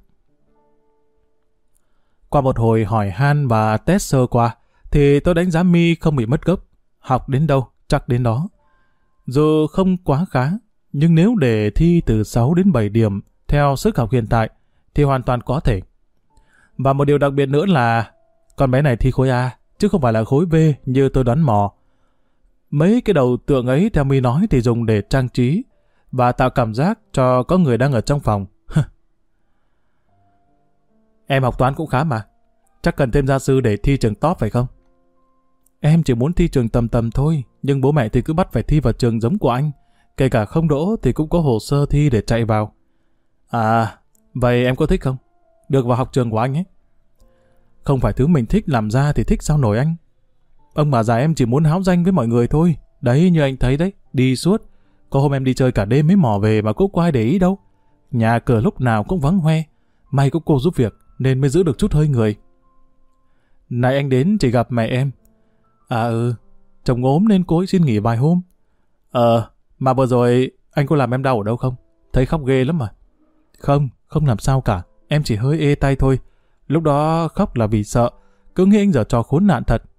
Qua một hồi hỏi han và test sơ qua, thì tôi đánh giá Mi không bị mất gốc. Học đến đâu, chắc đến đó. Dù không quá khá, nhưng nếu để thi từ 6 đến 7 điểm theo sức học hiện tại, thì hoàn toàn có thể. Và một điều đặc biệt nữa là con bé này thi khối A, chứ không phải là khối B như tôi đoán mò. Mấy cái đầu tượng ấy theo Mi nói thì dùng để trang trí và tạo cảm giác cho có người đang ở trong phòng. Em học toán cũng khá mà. Chắc cần thêm gia sư để thi trường top phải không? Em chỉ muốn thi trường tầm tầm thôi, nhưng bố mẹ thì cứ bắt phải thi vào trường giống của anh. Kể cả không đỗ thì cũng có hồ sơ thi để chạy vào. Vậy em có thích không? Được vào học trường của anh ấy. Không phải thứ mình thích làm ra thì thích sao nổi anh. Ông bà già em chỉ muốn háo danh với mọi người thôi. Đấy như anh thấy đấy, đi suốt. Có hôm em đi chơi cả đêm mới mò về mà cũng có ai để ý đâu. Nhà cửa lúc nào cũng vắng hoe. May có cô giúp việc nên mới giữ được chút hơi người. Này anh đến chỉ gặp mẹ em. Chồng ốm nên cô ấy xin nghỉ vài hôm. Mà vừa rồi anh có làm em đau ở đâu không? Thấy khóc ghê lắm mà. Không làm sao cả. Em chỉ hơi ê tay thôi. Lúc đó khóc là vì sợ. Cứ nghĩ anh giở trò khốn nạn thật.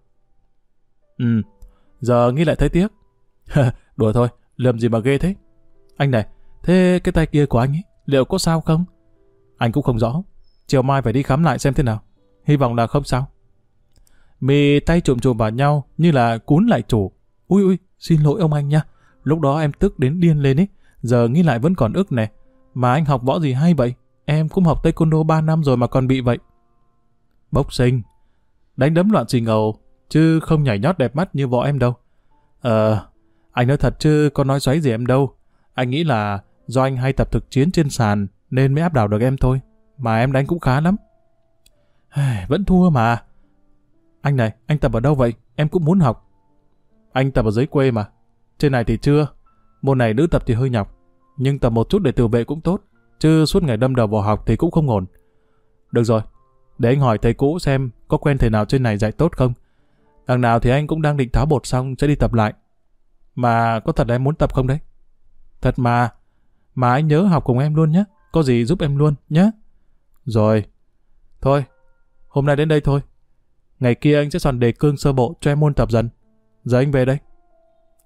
Giờ nghĩ lại thấy tiếc. Đùa thôi, lườm gì mà ghê thế. Anh này, thế cái tay kia của anh ấy, liệu có sao không? Anh cũng không rõ. Chiều mai phải đi khám lại xem thế nào. Hy vọng là không sao. Mi tay chụm chụm vào nhau như là cún lại chủ. Ui, xin lỗi ông anh nha. Lúc đó em tức đến điên lên ấy. Giờ nghĩ lại vẫn còn ức nè. Mà anh học võ gì hay vậy? Em cũng học taekwondo 3 năm rồi mà còn bị vậy. Boxing. Đánh đấm loạn xì ngầu, chứ không nhảy nhót đẹp mắt như võ em đâu. Anh nói thật chứ có nói xoáy gì em đâu. Anh nghĩ là do anh hay tập thực chiến trên sàn nên mới áp đảo được em thôi. Mà em đánh cũng khá lắm. Vẫn thua mà. Anh này, anh tập ở đâu vậy? Em cũng muốn học. Anh tập ở dưới quê mà. Trên này thì chưa. Môn này nữ tập thì hơi nhọc. Nhưng tập một chút để tự vệ cũng tốt. Chứ suốt ngày đâm đầu vào học thì cũng không ổn. Được rồi. Để anh hỏi thầy cũ xem có quen thầy nào trên này dạy tốt không. Đằng nào thì anh cũng đang định tháo bột xong sẽ đi tập lại. Mà có thật là em muốn tập không đấy? Thật mà. Mà anh nhớ học cùng em luôn nhé. Có gì giúp em luôn nhé. Rồi. Thôi. Hôm nay đến đây thôi. Ngày kia anh sẽ soạn đề cương sơ bộ cho em môn tập dần. Giờ anh về đây.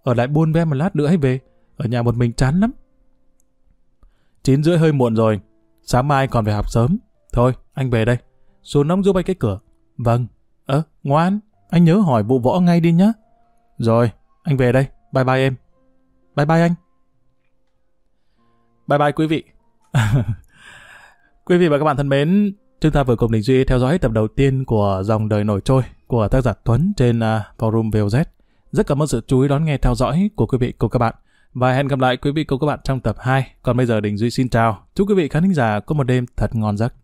Ở lại buôn với em một lát nữa hay về? Ở nhà một mình chán lắm. 9:30 hơi muộn rồi. Sáng mai còn phải học sớm. Thôi, anh về đây. Xuống nóng giúp anh cái cửa. Vâng. Ngoan. Anh nhớ hỏi vụ võ ngay đi nhá. Rồi, anh về đây. Bye bye em. Bye bye anh. Bye bye quý vị. Quý vị và các bạn thân mến, chúng ta vừa cùng Đình Duy theo dõi tập đầu tiên của Dòng Đời Nổi Trôi của tác giả Tuấn trên forum VOZ. Rất cảm ơn sự chú ý đón nghe theo dõi của quý vị cùng các bạn. Và hẹn gặp lại quý vị cùng các bạn trong tập 2. Còn bây giờ Đình Duy xin chào. Chúc quý vị khán thính giả có một đêm thật ngon giấc.